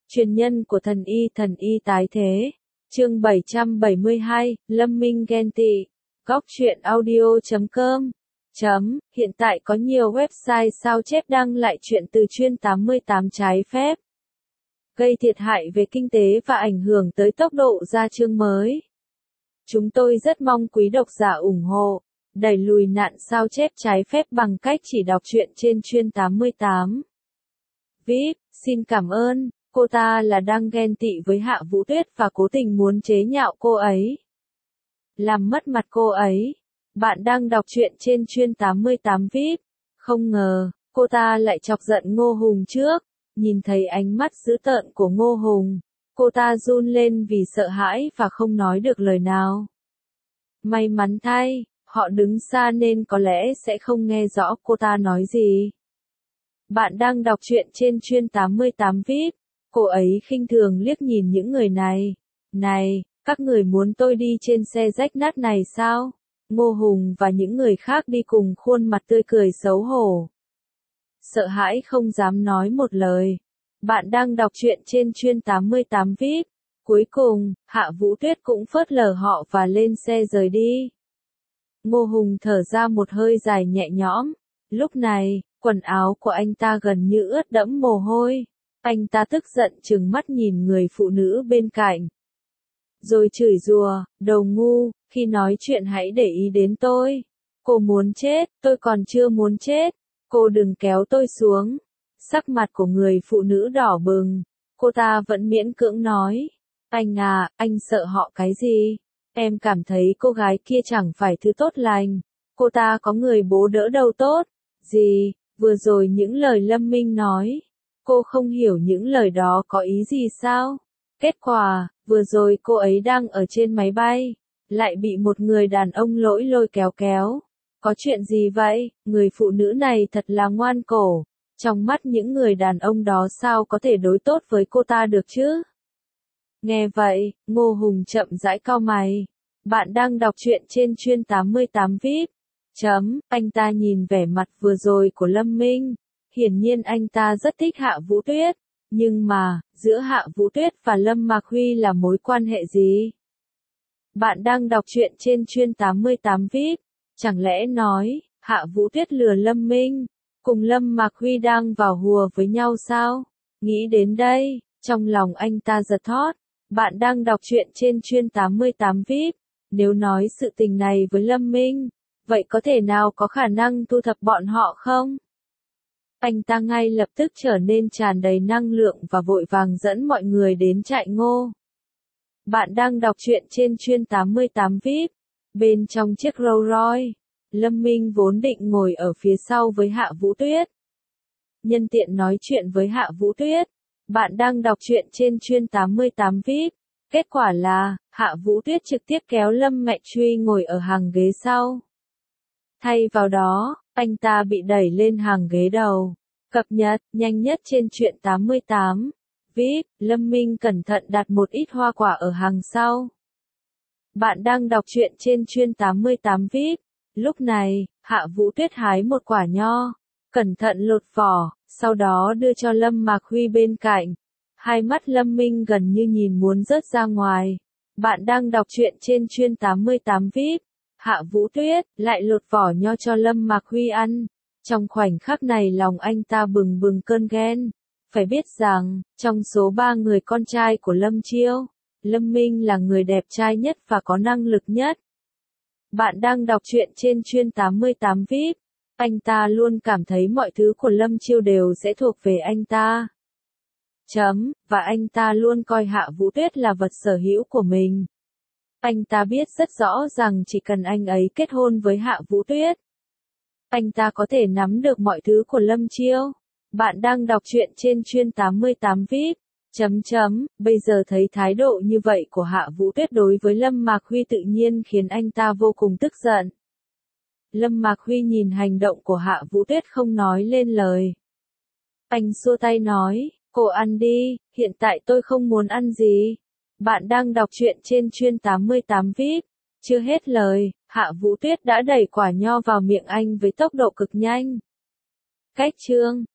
Truyền nhân của thần y tái thế. Chương 772, Lâm Minh ghen tị. Góc truyện audio.com. Hiện tại có nhiều website sao chép đăng lại chuyện từ Chuyên 88 trái phép, gây thiệt hại về kinh tế và ảnh hưởng tới tốc độ ra chương mới. Chúng tôi rất mong quý độc giả ủng hộ, đẩy lùi nạn sao chép trái phép bằng cách chỉ đọc truyện trên Chuyên 88. VIP, xin cảm ơn. Cô ta là đang ghen tị với Hạ Vũ Tuyết và cố tình muốn chế nhạo cô ấy, làm mất mặt cô ấy. Bạn đang đọc truyện trên Chuyên 88 VIP. Không ngờ, cô ta lại chọc giận Ngô Hùng trước. Nhìn thấy ánh mắt dữ tợn của Ngô Hùng, cô ta run lên vì sợ hãi và không nói được lời nào. May mắn thay, họ đứng xa nên có lẽ sẽ không nghe rõ cô ta nói gì. Bạn đang đọc truyện trên Chuyên 88 VIP. Cô ấy khinh thường liếc nhìn những người này. Này, các người muốn tôi đi trên xe rách nát này sao? Ngô Hùng và những người khác đi cùng khuôn mặt tươi cười xấu hổ, sợ hãi không dám nói một lời. Bạn đang đọc truyện trên Chuyên 88 VIP. Cuối cùng, Hạ Vũ Tuyết cũng phớt lờ họ và lên xe rời đi. Ngô Hùng thở ra một hơi dài nhẹ nhõm. Lúc này, quần áo của anh ta gần như ướt đẫm mồ hôi. Anh ta tức giận trừng mắt nhìn người phụ nữ bên cạnh, rồi chửi rủa, đồ ngu, khi nói chuyện hãy để ý đến tôi. Cô muốn chết, tôi còn chưa muốn chết. Cô đừng kéo tôi xuống. Sắc mặt của người phụ nữ đỏ bừng. Cô ta vẫn miễn cưỡng nói. Anh à, anh sợ họ cái gì? Em cảm thấy cô gái kia chẳng phải thứ tốt lành. Cô ta có người bố đỡ đâu tốt. Gì, vừa rồi những lời Lâm Minh nói, cô không hiểu những lời đó có ý gì sao? Kết quả, vừa rồi cô ấy đang ở trên máy bay, lại bị một người đàn ông lôi kéo. Có chuyện gì vậy? Người phụ nữ này thật là ngoan cổ. Trong mắt những người đàn ông đó sao có thể đối tốt với cô ta được chứ? Nghe vậy, Ngô Hùng chậm rãi cau mày. Bạn đang đọc truyện trên Chuyên 88 VIP. Anh ta nhìn vẻ mặt vừa rồi của Lâm Minh. Hiển nhiên anh ta rất thích Hạ Vũ Tuyết. Nhưng mà, giữa Hạ Vũ Tuyết và Lâm Mạc Huy là mối quan hệ gì? Bạn đang đọc truyện trên Chuyên 88 VIP. Chẳng lẽ nói, Hạ Vũ Tuyết lừa Lâm Minh, cùng Lâm Mạc Huy đang vào hùa với nhau sao? Nghĩ đến đây, trong lòng anh ta giật thót. Bạn đang đọc truyện trên Chuyên 88 VIP. Nếu nói sự tình này với Lâm Minh, vậy có thể nào có khả năng thu thập bọn họ không? Anh ta ngay lập tức trở nên tràn đầy năng lượng và vội vàng dẫn mọi người đến trại Ngô. Bạn đang đọc truyện trên Chuyên 88 VIP. Bên trong chiếc Rolls Royce, Lâm Minh vốn định ngồi ở phía sau với Hạ Vũ Tuyết, nhân tiện nói chuyện với Hạ Vũ Tuyết. Bạn đang đọc truyện trên Chuyên 88 VIP. Kết quả là, Hạ Vũ Tuyết trực tiếp kéo Lâm Mẹ Truy ngồi ở hàng ghế sau. Thay vào đó, anh ta bị đẩy lên hàng ghế đầu. Cập nhật, nhanh nhất trên Truyện 88 VIP, Lâm Minh cẩn thận đặt một ít hoa quả ở hàng sau. Bạn đang đọc truyện trên Chuyên 88 VIP. Lúc này, Hạ Vũ Tuyết hái một quả nho, cẩn thận lột vỏ, sau đó đưa cho Lâm Mạc Huy bên cạnh. Hai mắt Lâm Minh gần như nhìn muốn rớt ra ngoài. Bạn đang đọc truyện trên Chuyên 88 VIP. Hạ Vũ Tuyết lại lột vỏ nho cho Lâm Mạc Huy ăn. Trong khoảnh khắc này lòng anh ta bừng bừng cơn ghen. Phải biết rằng, trong số 3 người con trai của Lâm Chiêu, Lâm Minh là người đẹp trai nhất và có năng lực nhất. Bạn đang đọc truyện trên Chuyên 88 VIP. Anh ta luôn cảm thấy mọi thứ của Lâm Chiêu đều sẽ thuộc về anh ta. Và anh ta luôn coi Hạ Vũ Tuyết là vật sở hữu của mình. Anh ta biết rất rõ rằng chỉ cần anh ấy kết hôn với Hạ Vũ Tuyết, anh ta có thể nắm được mọi thứ của Lâm Chiêu. Bạn đang đọc truyện trên Chuyên 88 VIP. Bây giờ thấy thái độ như vậy của Hạ Vũ Tuyết đối với Lâm Mạc Huy tự nhiên khiến anh ta vô cùng tức giận. Lâm Mạc Huy nhìn hành động của Hạ Vũ Tuyết không nói lên lời. Anh xua tay nói, cô ăn đi, hiện tại tôi không muốn ăn gì. Bạn đang đọc truyện trên Chuyên 88 VIP. Chưa hết lời, Hạ Vũ Tuyết đã đẩy quả nho vào miệng anh với tốc độ cực nhanh. Cách chương